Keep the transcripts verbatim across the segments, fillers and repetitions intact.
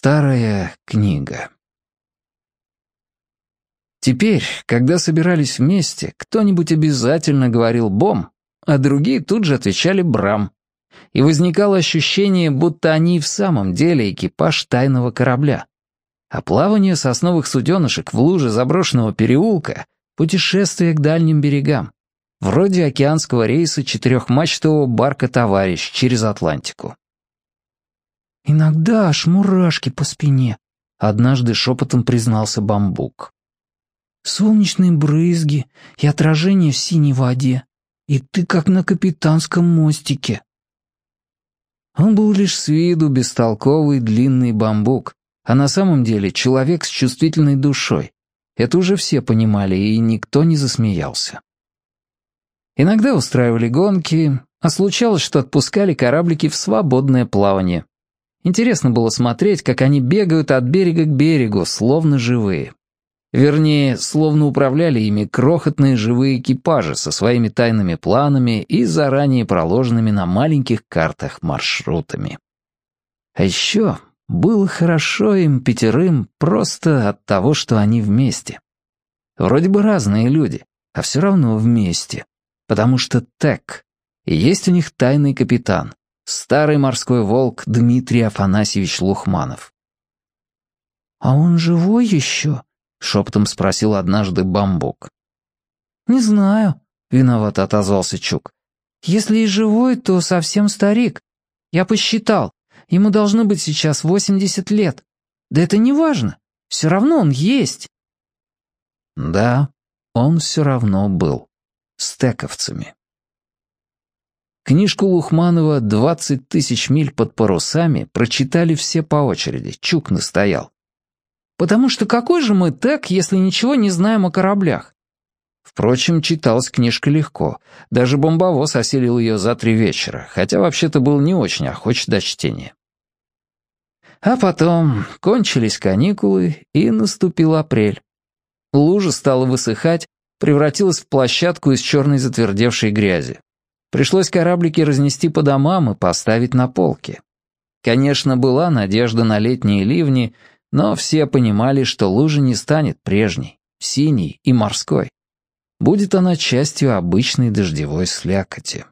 Старая книга. Теперь, когда собирались вместе, кто-нибудь обязательно говорил «бом», а другие тут же отвечали «брам». И возникало ощущение, будто они и в самом деле экипаж тайного корабля. А плавание сосновых суденышек в луже заброшенного переулка — путешествие к дальним берегам, вроде океанского рейса четырехмачтового барка «Товарищ» через Атлантику. «Иногда аж мурашки по спине», — однажды шепотом признался Бамбук. «Солнечные брызги и отражение в синей воде, и ты как на капитанском мостике». Он был лишь с виду бестолковый длинный бамбук, а на самом деле человек с чувствительной душой. Это уже все понимали, и никто не засмеялся. Иногда устраивали гонки, а случалось, что отпускали кораблики в свободное плавание. Интересно было смотреть, как они бегают от берега к берегу, словно живые. Вернее, словно управляли ими крохотные живые экипажи со своими тайными планами и заранее проложенными на маленьких картах маршрутами. А еще было хорошо им пятерым просто от того, что они вместе. Вроде бы разные люди, а все равно вместе. Потому что Тек, и есть у них тайный капитан, старый морской волк Дмитрий Афанасьевич Лухманов. «А он живой еще?» — шепотом спросил однажды Бамбук. «Не знаю», — виновато отозвался Чук. «Если и живой, то совсем старик. Я посчитал, ему должно быть сейчас восемьдесят лет. Да это не важно, все равно он есть». Да, он все равно был. С тековцами. Книжку Лухманова «Двадцать тысяч миль под парусами» прочитали все по очереди, Чук настоял. «Потому что какой же мы тек, если ничего не знаем о кораблях?» Впрочем, читалась книжка легко, даже бомбовоз осилил ее за три вечера, хотя вообще-то был не очень охоч до чтения. А потом кончились каникулы, и наступил апрель. Лужа стала высыхать, превратилась в площадку из черной затвердевшей грязи. Пришлось кораблики разнести по домам и поставить на полки. Конечно, была надежда на летние ливни, но все понимали, что лужа не станет прежней, синей и морской. Будет она частью обычной дождевой слякоти.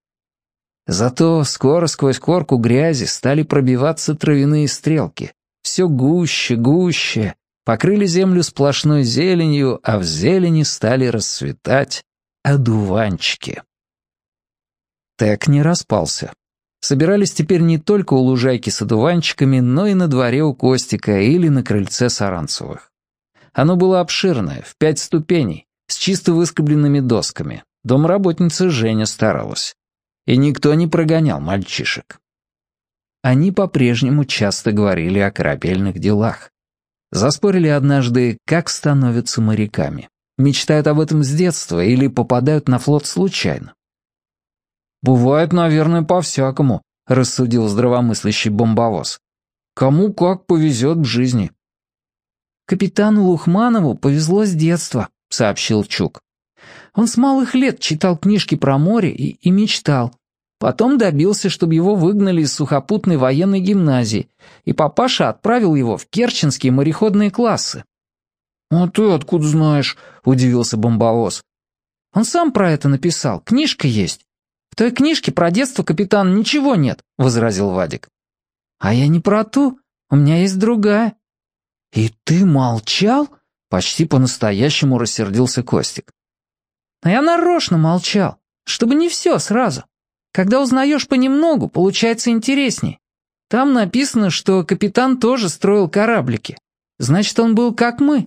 Зато скоро сквозь корку грязи стали пробиваться травяные стрелки. Все гуще, гуще. Покрыли землю сплошной зеленью, а в зелени стали расцветать одуванчики. Тек не распался. Собирались теперь не только у лужайки с одуванчиками, но и на дворе у Костика или на крыльце Саранцевых. Оно было обширное, в пять ступеней, с чисто выскобленными досками. Домработница Женя старалась. И никто не прогонял мальчишек. Они по-прежнему часто говорили о корабельных делах. Заспорили однажды, как становятся моряками. Мечтают об этом с детства или попадают на флот случайно. «Бывает, наверное, по-всякому», — рассудил здравомыслящий бомбовоз. «Кому как повезет в жизни». «Капитану Лухманову повезло с детства», — сообщил Чук. «Он с малых лет читал книжки про море и, и мечтал. Потом добился, чтобы его выгнали из сухопутной военной гимназии, и папаша отправил его в керченские мореходные классы». «А ты откуда знаешь?» — удивился бомбовоз. «Он сам про это написал, книжка есть». «В той книжке про детство капитана ничего нет», — возразил Вадик. «А я не про ту, у меня есть другая». «И ты молчал?» — почти по-настоящему рассердился Костик. «А я нарочно молчал, чтобы не все сразу. Когда узнаешь понемногу, получается интересней. Там написано, что капитан тоже строил кораблики. Значит, он был как мы».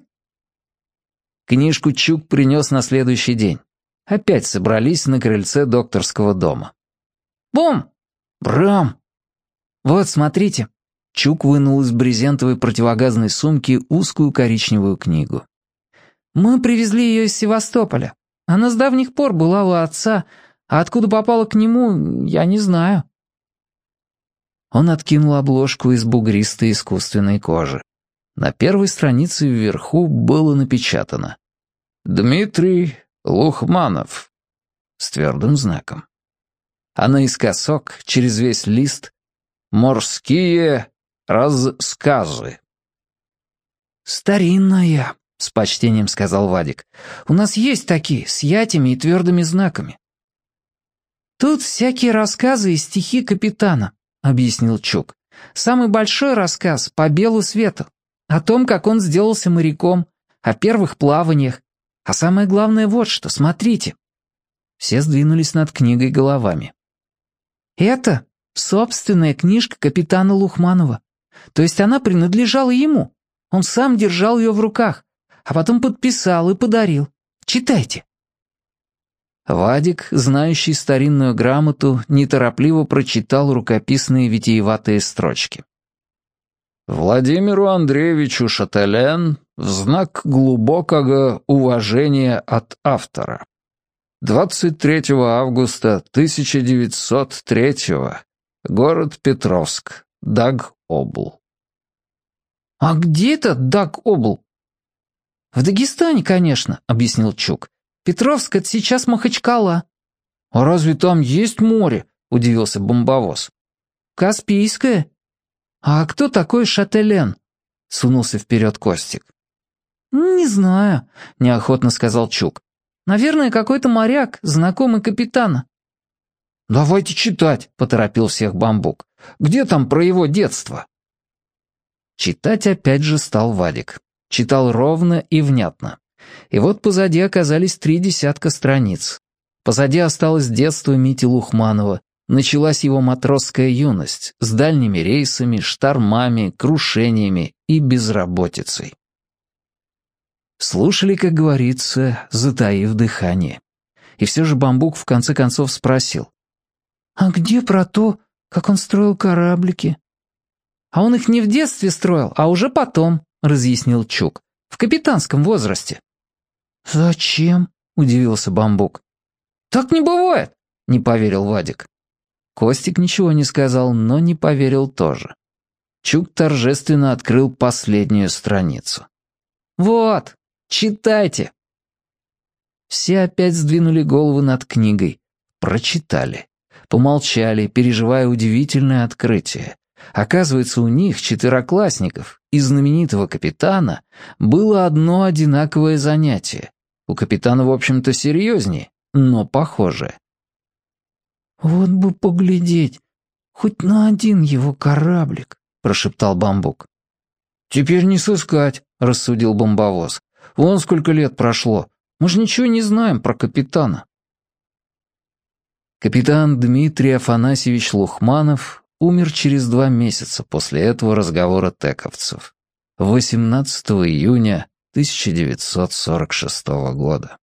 Книжку Чук принес на следующий день. Опять собрались на крыльце докторского дома. «Бом! Брам! Вот, смотрите». Чук вынул из брезентовой противогазной сумки узкую коричневую книгу. «Мы привезли ее из Севастополя. Она с давних пор была у отца, а откуда попала к нему, я не знаю». Он откинул обложку из бугристой искусственной кожи. На первой странице вверху было напечатано: «Дмитрий Лухманов» с твердым знаком. А наискосок, через весь лист, «Морские Рассказы. «Старинная», — с почтением сказал Вадик. «У нас есть такие, с ятями и твердыми знаками». «Тут всякие рассказы и стихи капитана», — объяснил Чук. «Самый большой рассказ по белу свету. О том, как он сделался моряком, о первых плаваниях. А самое главное вот что, смотрите». Все сдвинулись над книгой головами. «Это собственная книжка капитана Лухманова. То есть она принадлежала ему. Он сам держал ее в руках, а потом подписал и подарил. Читайте». Вадик, знающий старинную грамоту, неторопливо прочитал рукописные витиеватые строчки. «Владимиру Андреевичу Шателен в знак глубокого уважения от автора. двадцать третьего августа тысяча девятьсот третьего. Город Петровск. Даг-Обл». «А где этот Даг-Обл?» «В Дагестане, конечно», — объяснил Чук. «Петровск — это сейчас Махачкала». «А разве там есть море?» — удивился бомбовоз. «Каспийское». «А кто такой Шателен?» — сунулся вперед Костик. «Не знаю», — неохотно сказал Чук. «Наверное, какой-то моряк, знакомый капитана». «Давайте читать», — поторопил всех Бамбук. «Где там про его детство?» Читать опять же стал Вадик. Читал ровно и внятно. И вот позади оказались три десятка страниц. Позади осталось детство Мити Лухманова, началась его матросская юность с дальними рейсами, штормами, крушениями и безработицей. Слушали, как говорится, затаив дыхание. И все же Бамбук в конце концов спросил. «А где про то, как он строил кораблики?» «А он их не в детстве строил, а уже потом», — разъяснил Чук. «В капитанском возрасте». «Зачем?» — удивился Бамбук. «Так не бывает», — не поверил Вадик. Костик ничего не сказал, но не поверил тоже. Чук торжественно открыл последнюю страницу. «Вот, читайте». Все опять сдвинули головы над книгой. Прочитали. Помолчали, переживая удивительное открытие. Оказывается, у них, четвероклассников, и знаменитого капитана, было одно одинаковое занятие. У капитана, в общем-то, серьезнее, но похожее. «Вот бы поглядеть, хоть на один его кораблик», — прошептал Бамбук. «Теперь не сыскать», — рассудил бомбовоз. «Вон сколько лет прошло. Мы же ничего не знаем про капитана». Капитан Дмитрий Афанасьевич Лухманов умер через два месяца после этого разговора тековцев, восемнадцатого июня тысяча девятьсот сорок шестого года.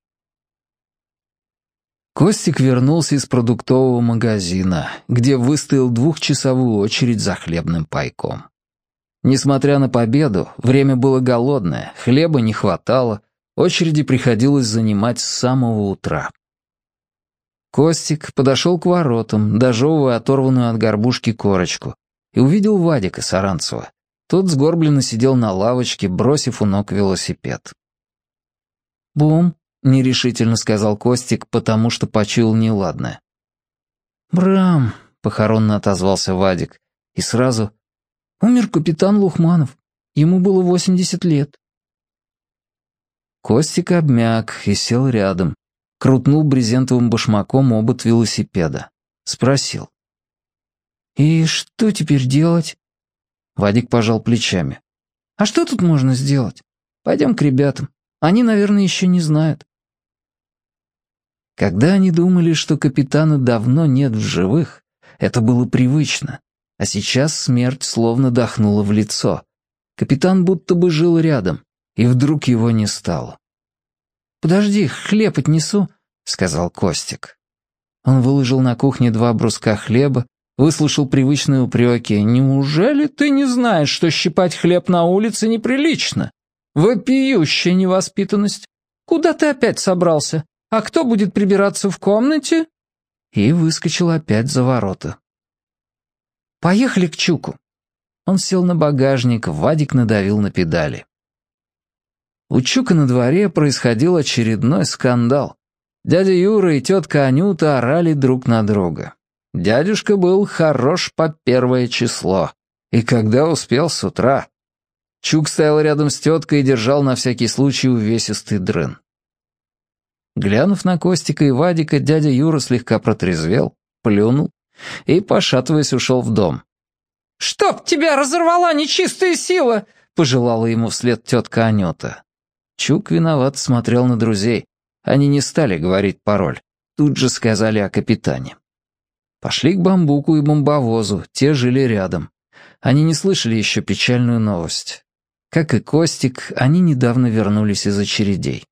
Костик вернулся из продуктового магазина, где выстоял двухчасовую очередь за хлебным пайком. Несмотря на победу, время было голодное, хлеба не хватало, очереди приходилось занимать с самого утра. Костик подошел к воротам, дожевывая оторванную от горбушки корочку, и увидел Вадика Саранцева. Тот сгорбленно сидел на лавочке, бросив у ног велосипед. «Бум», — нерешительно сказал Костик, потому что почуял неладное. «Брам», — похоронно отозвался Вадик, и сразу: «Умер капитан Лухманов. Ему было восемьдесят лет». Костик обмяк и сел рядом, крутнул брезентовым башмаком обод велосипеда. Спросил. «И что теперь делать?» Вадик пожал плечами. «А что тут можно сделать? Пойдем к ребятам. Они, наверное, еще не знают». Когда они думали, что капитана давно нет в живых, это было привычно. А сейчас смерть словно дохнула в лицо. Капитан будто бы жил рядом, и вдруг его не стало. «Подожди, хлеб отнесу», — сказал Костик. Он выложил на кухне два бруска хлеба, выслушал привычные упреки. «Неужели ты не знаешь, что щипать хлеб на улице неприлично? Вопиющая невоспитанность. Куда ты опять собрался? А кто будет прибираться в комнате?» И выскочил опять за ворота. «Поехали к Чуку». Он сел на багажник, Вадик надавил на педали. У Чука на дворе происходил очередной скандал. Дядя Юра и тетка Анюта орали друг на друга. Дядюшка был хорош по первое число, И когда успел, с утра. Чук стоял рядом с теткой и держал на всякий случай увесистый дрын. Глянув на Костика и Вадика, дядя Юра слегка протрезвел, плюнул и, пошатываясь, ушел в дом. «Чтоб тебя разорвала нечистая сила!» — пожелала ему вслед тетка Анюта. Чук виноват смотрел на друзей. Они не стали говорить пароль. Тут же сказали о капитане. Пошли к Бамбуку и Бомбовозу, те жили рядом. Они не слышали еще печальную новость. Как и Костик, они недавно вернулись из очередей.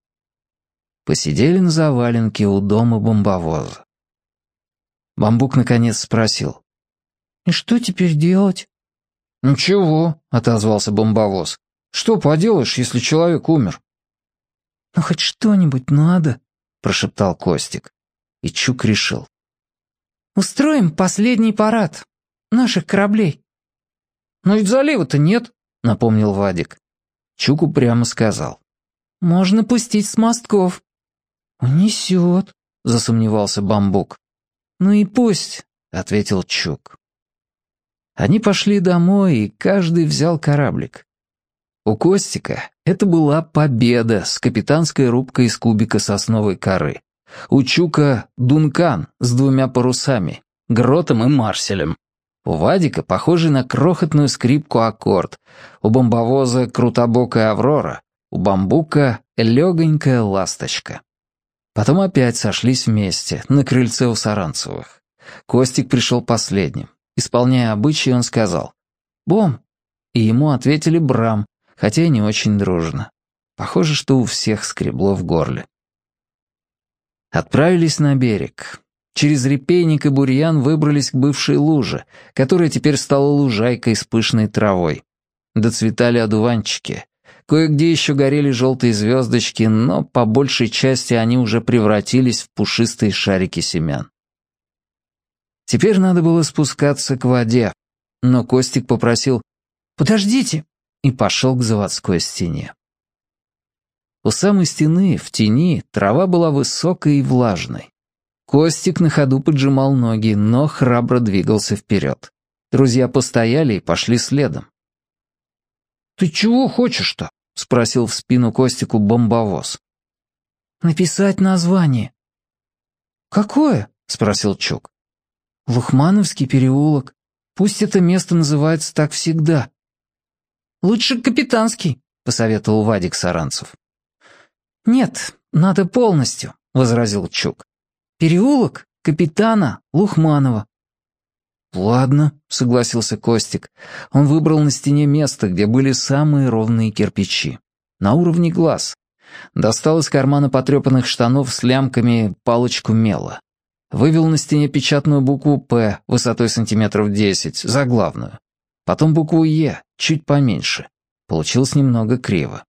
Посидели на заваленке у дома Бомбовоза. Бамбук наконец спросил. «И что теперь делать?» «Ничего», — отозвался Бомбовоз. «Что поделаешь, если человек умер?» «Ну хоть что-нибудь надо», — прошептал Костик. И Чук решил. «Устроим последний парад наших кораблей». «Но ведь залива-то нет», — напомнил Вадик. Чук упрямо сказал. «Можно пустить с мостков». «Унесет», — засомневался Бамбук. «Ну и пусть», — ответил Чук. Они пошли домой, и каждый взял кораблик. У Костика это была победа с капитанской рубкой из кубика сосновой коры. У Чука — Дункан с двумя парусами, Гротом и Марселем. У Вадика похожий на крохотную скрипку аккорд. У Бомбовоза — крутобокая Аврора. У Бамбука — легонькая ласточка. Потом опять сошлись вместе, на крыльце у Саранцевых. Костик пришел последним. Исполняя обычаи, он сказал «Бом!» И ему ответили «Брам», хотя и не очень дружно. Похоже, что у всех скребло в горле. Отправились на берег. Через репейник и бурьян выбрались к бывшей луже, которая теперь стала лужайкой с пышной травой. Доцветали одуванчики. Кое-где еще горели желтые звездочки, но по большей части они уже превратились в пушистые шарики семян. Теперь надо было спускаться к воде, но Костик попросил «Подождите!» и пошел к заводской стене. У самой стены, в тени, трава была высокой и влажной. Костик на ходу поджимал ноги, но храбро двигался вперед. Друзья постояли и пошли следом. «Ты чего хочешь-то?» — спросил в спину Костику Бомбовоз. «Написать название». «Какое?» — спросил Чук. «Лухмановский переулок. Пусть это место называется так всегда». «Лучше капитанский», — посоветовал Вадик Саранцев. «Нет, надо полностью», — возразил Чук. «Переулок капитана Лухманова». «Ладно», — согласился Костик. Он выбрал на стене место, где были самые ровные кирпичи. На уровне глаз. Достал из кармана потрепанных штанов с лямками палочку мела. Вывел на стене печатную букву «П» высотой сантиметров десять, заглавную. Потом букву «Е», чуть поменьше. Получилось немного криво.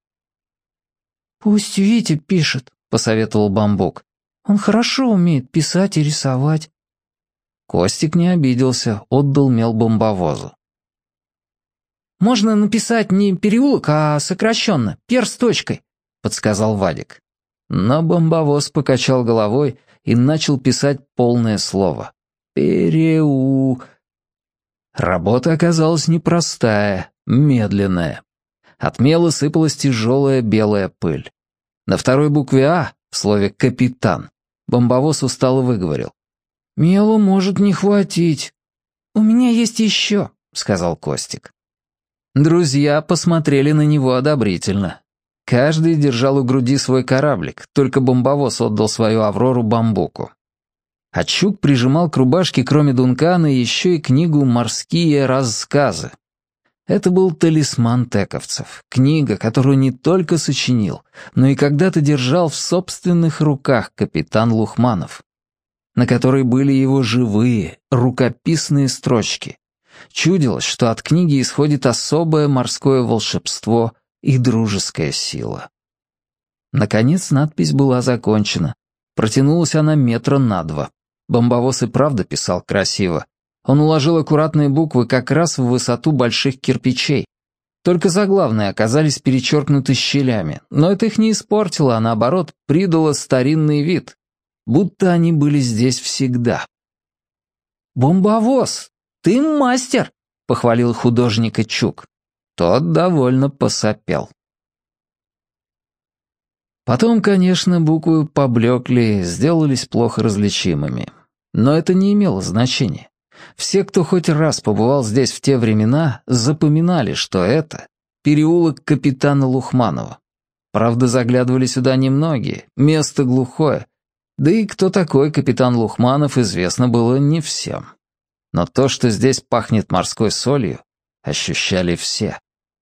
«Пусть Витя пишет», — посоветовал Бамбук. «Он хорошо умеет писать и рисовать». Костик не обиделся, отдал мел Бомбовозу. «Можно написать не переулок, а сокращенно, пер с точкой», — подсказал Вадик. Но Бомбовоз покачал головой и начал писать полное слово. «Переу...» Работа оказалась непростая, медленная. От мела сыпалась тяжелая белая пыль. На второй букве «А» в слове «капитан» Бомбовоз устало выговорил. «Мелу может не хватить». «У меня есть еще», — сказал Костик. Друзья посмотрели на него одобрительно. Каждый держал у груди свой кораблик, только Бомбовоз отдал свою Аврору Бамбуку. А Чук прижимал к рубашке, кроме Дункана, еще и книгу «Морские рассказы». Это был талисман тековцев, книга, которую не только сочинил, но и когда-то держал в собственных руках капитан Лухманов, на которой были его живые, рукописные строчки. Чудилось, что от книги исходит особое морское волшебство и дружеская сила. Наконец надпись была закончена. Протянулась она метра на два. Бомбовоз и правда писал красиво. Он уложил аккуратные буквы как раз в высоту больших кирпичей. Только заглавные оказались перечеркнуты щелями, но это их не испортило, а наоборот придало старинный вид, будто они были здесь всегда. «Бомбовоз, ты мастер!» — похвалил художника Чук. Тот довольно посопел. Потом, конечно, буквы поблекли, сделались плохо различимыми. Но это не имело значения. Все, кто хоть раз побывал здесь в те времена, запоминали, что это переулок капитана Лухманова. Правда, заглядывали сюда немногие, место глухое. Да и кто такой капитан Лухманов, известно было не всем. Но то, что здесь пахнет морской солью, ощущали все.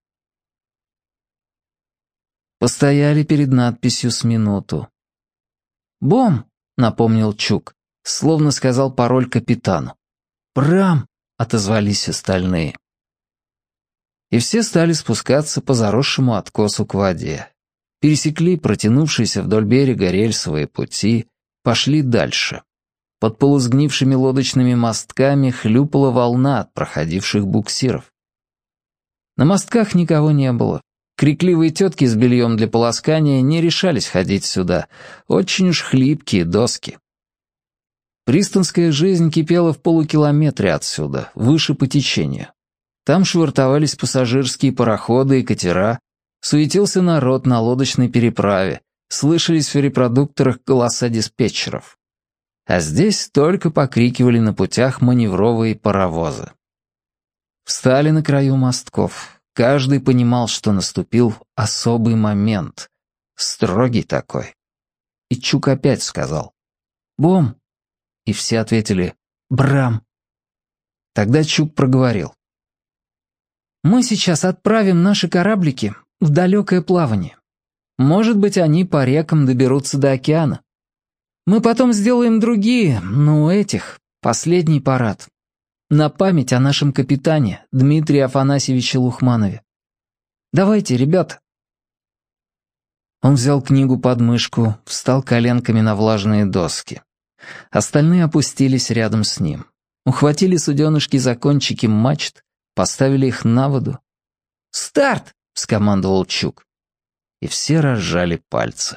Постояли перед надписью с минуту. «Бом», — напомнил Чук, словно сказал пароль капитану. «Брам», — отозвались остальные. И все стали спускаться по заросшему откосу к воде. Пересекли протянувшиеся вдоль берега рельсовые пути, пошли дальше. Под полусгнившими лодочными мостками хлюпала волна от проходивших буксиров. На мостках никого не было. Крикливые тетки с бельем для полоскания не решались ходить сюда. Очень уж хлипкие доски. Пристанская жизнь кипела в полукилометре отсюда, выше по течению. Там швартовались пассажирские пароходы и катера, суетился народ на лодочной переправе, слышались в репродукторах голоса диспетчеров. А здесь только покрикивали на путях маневровые паровозы. Встали на краю мостков. Каждый понимал, что наступил особый момент. Строгий такой. И Чук опять сказал «Бом!» И все ответили «Брам!». Тогда Чук проговорил. «Мы сейчас отправим наши кораблики в далекое плавание. Может быть, они по рекам доберутся до океана. Мы потом сделаем другие, ну, этих, последний парад. На память о нашем капитане Дмитрии Афанасьевиче Лухманове. Давайте, ребята». Он взял книгу под мышку, встал коленками на влажные доски. Остальные опустились рядом с ним. Ухватили суденышки за кончики мачт, поставили их на воду. «Старт!» — скомандовал Чук. И все разжали пальцы.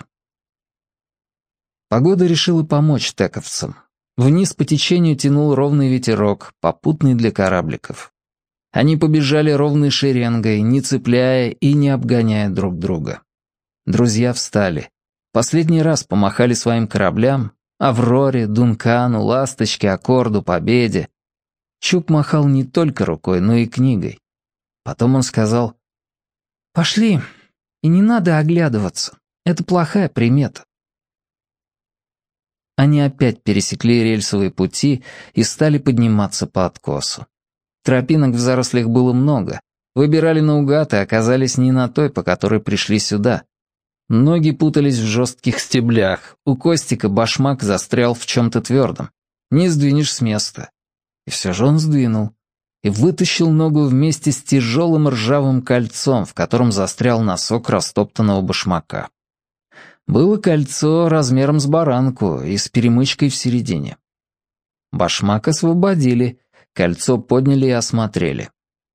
Погода решила помочь тековцам. Вниз по течению тянул ровный ветерок, попутный для корабликов. Они побежали ровной шеренгой, не цепляя и не обгоняя друг друга. Друзья встали. Последний раз помахали своим кораблям, Авроре, Дункану, Ласточке, Аккорду, Победе. Чук махал не только рукой, но и книгой. Потом он сказал: «Пошли, и не надо оглядываться. Это плохая примета». Они опять пересекли рельсовые пути и стали подниматься по откосу. Тропинок в зарослях было много. Выбирали наугад и оказались не на той, по которой пришли сюда. Ноги путались в жестких стеблях. У Костика башмак застрял в чем-то твердом. Не сдвинешь с места. И все же он сдвинул. И вытащил ногу вместе с тяжелым ржавым кольцом, в котором застрял носок растоптанного башмака. Было кольцо размером с баранку и с перемычкой в середине. Башмак освободили, кольцо подняли и осмотрели.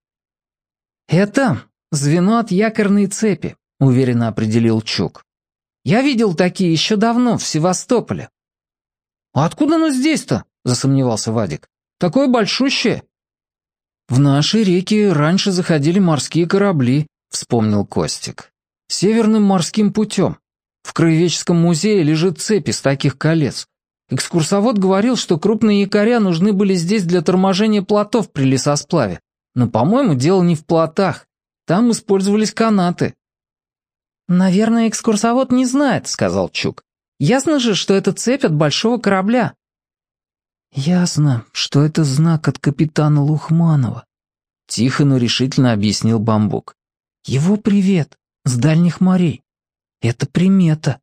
«Это звено от якорной цепи», — уверенно определил Чук. «Я видел такие еще давно, в Севастополе». «А откуда оно здесь-то?» — засомневался Вадик. «Такое большущее». «В наши реки раньше заходили морские корабли», — вспомнил Костик. «Северным морским путем. В Краеведческом музее лежит цепь из таких колец. Экскурсовод говорил, что крупные якоря нужны были здесь для торможения плотов при лесосплаве. Но, по-моему, дело не в плотах. Там использовались канаты». «Наверное, экскурсовод не знает», — сказал Чук. «Ясно же, что это цепь от большого корабля». «Ясно, что это знак от капитана Лухманова», — тихо, но решительно объяснил Бамбук. «Его привет с дальних морей. Это примета».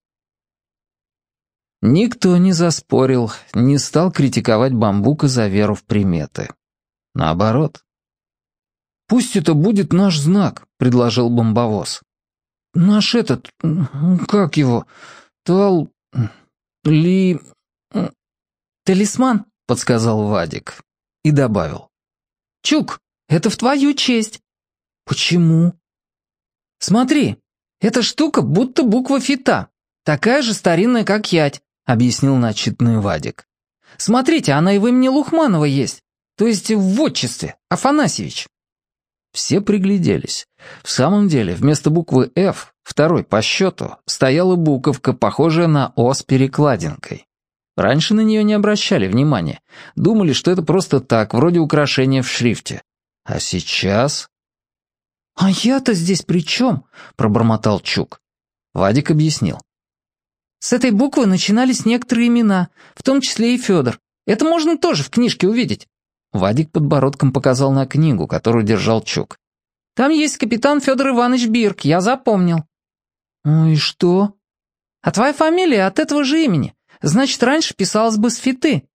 Никто не заспорил, не стал критиковать Бамбука за веру в приметы. Наоборот. «Пусть это будет наш знак», — предложил бомбовоз. «Наш этот... как его? Тал... ли... талисман», — подсказал Вадик. И добавил. «Чук, это в твою честь». «Почему?» «Смотри, эта штука будто буква фита. Такая же старинная, как ять», — объяснил начитанный Вадик. «Смотрите, она и в имени Лухманова есть. То есть в отчестве, Афанасьевич. Все пригляделись. В самом деле, вместо буквы «Ф», второй по счету, стояла буковка, похожая на «О» с перекладинкой. Раньше на нее не обращали внимания. Думали, что это просто так, вроде украшения в шрифте. А сейчас... «А я-то здесь при чем?» — пробормотал Чук. Вадик объяснил. «С этой буквы начинались некоторые имена, в том числе и Федор. Это можно тоже в книжке увидеть». Вадик подбородком показал на книгу, которую держал Чук. «Там есть капитан Федор Иванович Бирк, я запомнил». «Ну и что?» «А твоя фамилия от этого же имени. Значит, раньше писалось бы с Фиты».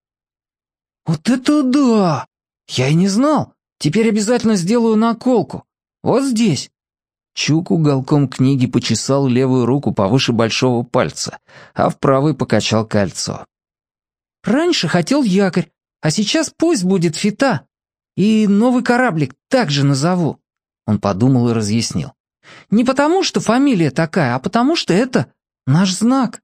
«Вот это да! Я и не знал. Теперь обязательно сделаю наколку. Вот здесь». Чук уголком книги почесал левую руку повыше большого пальца, а в правой покачал кольцо. «Раньше хотел якорь, а сейчас пусть будет Фита. И новый кораблик также назову». Он подумал и разъяснил. «Не потому, что фамилия такая, а потому, что это наш знак».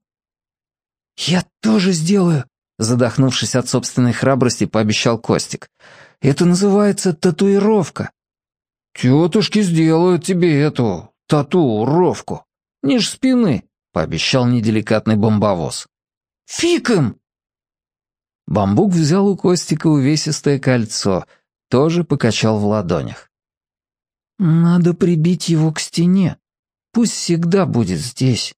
«Я тоже сделаю», — задохнувшись от собственной храбрости, пообещал Костик. «Это называется татуировка». «Тетушки сделают тебе эту татуировку. Ниже спины», — пообещал неделикатный бомбовоз. «Фиг им!» Бамбук взял у Костика увесистое кольцо, тоже покачал в ладонях. «Надо прибить его к стене. Пусть всегда будет здесь».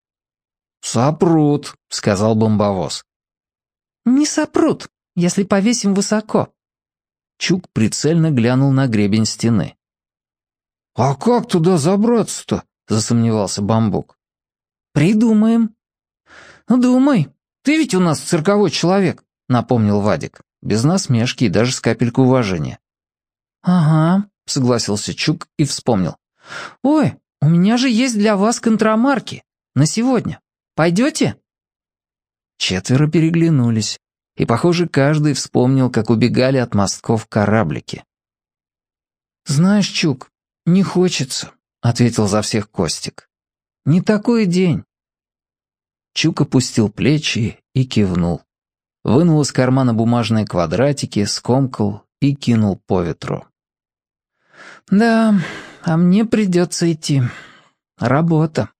«Сопрут», — сказал бомбовоз. «Не сопрут, если повесим высоко». Чук прицельно глянул на гребень стены. «А как туда забраться-то?» — засомневался Бамбук. «Придумаем». «Ну, думай, ты ведь у нас цирковой человек», — напомнил Вадик, без насмешки и даже с капелькой уважения. «Ага», — согласился Чук и вспомнил. «Ой, у меня же есть для вас контрамарки. На сегодня. Пойдете?» Четверо переглянулись, и, похоже, каждый вспомнил, как убегали от мостков кораблики. «Знаешь, Чук, не хочется», — ответил за всех Костик. «Не такой день». Чук опустил плечи и кивнул. Вынул из кармана бумажные квадратики, скомкал и кинул по ветру. «Да, а мне придется идти. Работа».